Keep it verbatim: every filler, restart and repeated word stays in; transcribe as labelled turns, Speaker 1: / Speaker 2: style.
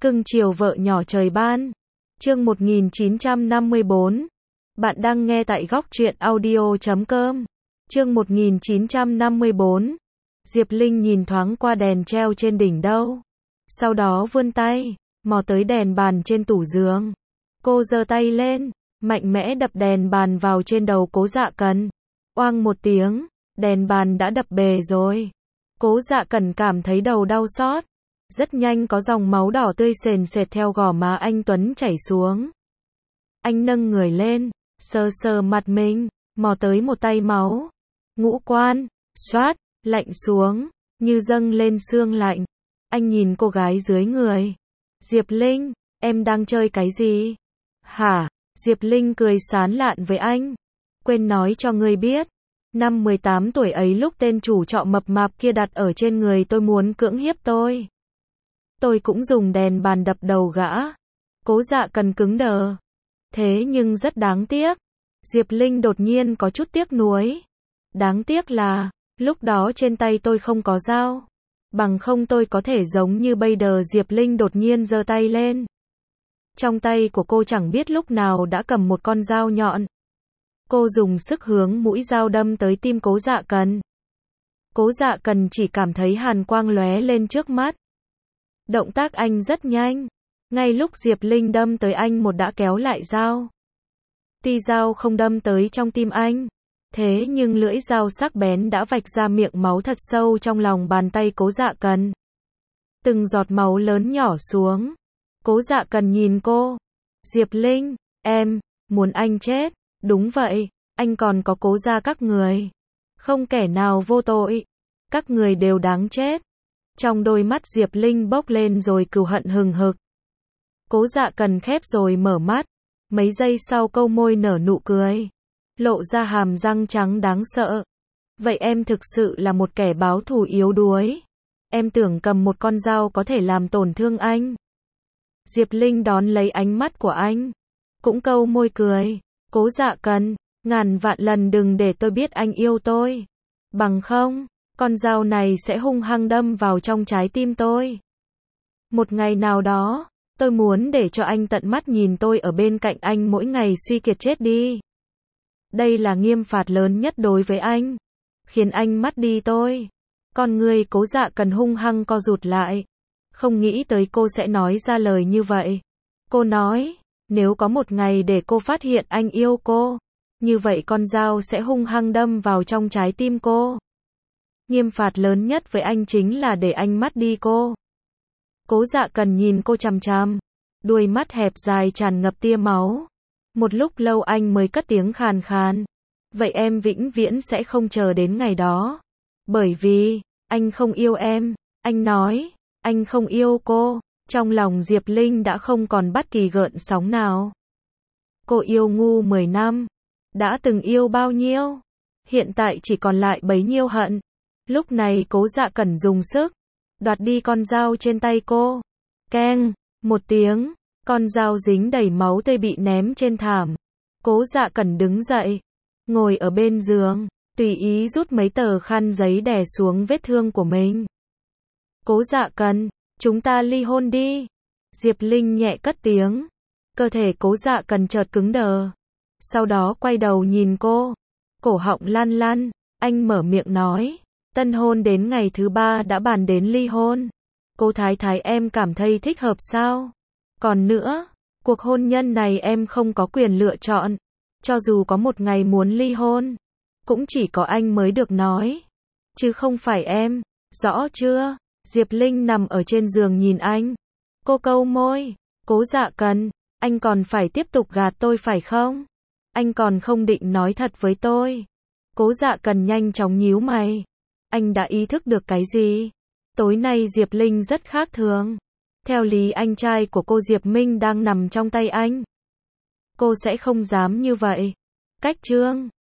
Speaker 1: Cưng chiều vợ nhỏ trời ban. Chương một nghìn chín trăm năm mươi bốn. Bạn đang nghe tại góc truyện audio chấm com. Chương một nghìn chín trăm năm mươi bốn. Diệp Linh nhìn thoáng qua đèn treo trên đỉnh đâu. Sau đó vươn tay, mò tới đèn bàn trên tủ giường. Cô giơ tay lên, mạnh mẽ đập đèn bàn vào trên đầu Cố Dạ Cần. Oang một tiếng, đèn bàn đã đập bể rồi. Cố Dạ Cần cảm thấy đầu đau xót. Rất nhanh có dòng máu đỏ tươi sền sệt theo gò má anh Tuấn chảy xuống. Anh nâng người lên, sờ sờ mặt mình, mò tới một tay máu. Ngũ quan, xoát, lạnh xuống, như dâng lên xương lạnh. Anh nhìn cô gái dưới người. Diệp Linh, em đang chơi cái gì? Hả? Diệp Linh cười sán lạn với anh. Quên nói cho ngươi biết. Năm mười tám tuổi ấy lúc tên chủ trọ mập mạp kia đặt ở trên người tôi muốn cưỡng hiếp tôi. Tôi cũng dùng đèn bàn đập đầu gã. Cố Dạ Cần cứng đờ. Thế nhưng rất đáng tiếc. Diệp Linh đột nhiên có chút tiếc nuối. Đáng tiếc là, lúc đó trên tay tôi không có dao. Bằng không tôi có thể giống như bây giờ. Diệp Linh đột nhiên giơ tay lên. Trong tay của cô chẳng biết lúc nào đã cầm một con dao nhọn. Cô dùng sức hướng mũi dao đâm tới tim Cố Dạ Cần. Cố Dạ Cần chỉ cảm thấy hàn quang lóe lên trước mắt. Động tác anh rất nhanh. Ngay lúc Diệp Linh đâm tới anh một đã kéo lại dao. Tuy dao không đâm tới trong tim anh, thế nhưng lưỡi dao sắc bén đã vạch ra miệng máu thật sâu trong lòng bàn tay Cố Dạ Cần. Từng giọt máu lớn nhỏ xuống. Cố Dạ Cần nhìn cô. Diệp Linh, em, muốn anh chết. Đúng vậy, anh còn có Cố gia các người. Không kẻ nào vô tội. Các người đều đáng chết. Trong đôi mắt Diệp Linh bốc lên rồi cừu hận hừng hực. Cố Dạ Cần khép rồi mở mắt. Mấy giây sau câu môi nở nụ cười. Lộ ra hàm răng trắng đáng sợ. Vậy em thực sự là một kẻ báo thù yếu đuối. Em tưởng cầm một con dao có thể làm tổn thương anh. Diệp Linh đón lấy ánh mắt của anh. Cũng câu môi cười. Cố Dạ Cần, ngàn vạn lần đừng để tôi biết anh yêu tôi. Bằng không, con dao này sẽ hung hăng đâm vào trong trái tim tôi. Một ngày nào đó, tôi muốn để cho anh tận mắt nhìn tôi ở bên cạnh anh mỗi ngày suy kiệt chết đi. Đây là nghiêm phạt lớn nhất đối với anh. Khiến anh mất đi tôi. Con người Cố Dạ Cần hung hăng co rụt lại. Không nghĩ tới cô sẽ nói ra lời như vậy. Cô nói, nếu có một ngày để cô phát hiện anh yêu cô, như vậy con dao sẽ hung hăng đâm vào trong trái tim cô. Nghiêm phạt lớn nhất với anh chính là để anh mất đi cô. Cố Dạ Cần nhìn cô chằm chằm, đuôi mắt hẹp dài tràn ngập tia máu. Một lúc lâu anh mới cất tiếng khàn khàn. Vậy em vĩnh viễn sẽ không chờ đến ngày đó. Bởi vì, anh không yêu em. Anh nói, anh không yêu cô. Trong lòng Diệp Linh đã không còn bất kỳ gợn sóng nào. Cô yêu ngu mười năm. Đã từng yêu bao nhiêu? Hiện tại chỉ còn lại bấy nhiêu hận. Lúc này Cố Dạ Cần dùng sức đoạt đi con dao trên tay cô. Keng, một tiếng, con dao dính đầy máu tươi bị ném trên thảm. Cố Dạ Cần đứng dậy, ngồi ở bên giường, tùy ý rút mấy tờ khăn giấy đè xuống vết thương của mình. Cố Dạ Cần, chúng ta ly hôn đi. Diệp Linh nhẹ cất tiếng. Cơ thể Cố Dạ Cần chợt cứng đờ. Sau đó quay đầu nhìn cô. Cổ họng lăn lăn. Anh mở miệng nói. Tân hôn đến ngày thứ ba đã bàn đến ly hôn. Cô Thái Thái em cảm thấy thích hợp sao? Còn nữa, cuộc hôn nhân này em không có quyền lựa chọn. Cho dù có một ngày muốn ly hôn, cũng chỉ có anh mới được nói. Chứ không phải em. Rõ chưa? Diệp Linh nằm ở trên giường nhìn anh. Cô câu môi. Cố Dạ Cần, anh còn phải tiếp tục gạt tôi phải không? Anh còn không định nói thật với tôi. Cố Dạ Cần nhanh chóng nhíu mày. Anh đã ý thức được cái gì? Tối nay Diệp Linh rất khác thường. Theo lý anh trai của cô Diệp Minh đang nằm trong tay anh. Cô sẽ không dám như vậy. Cách chương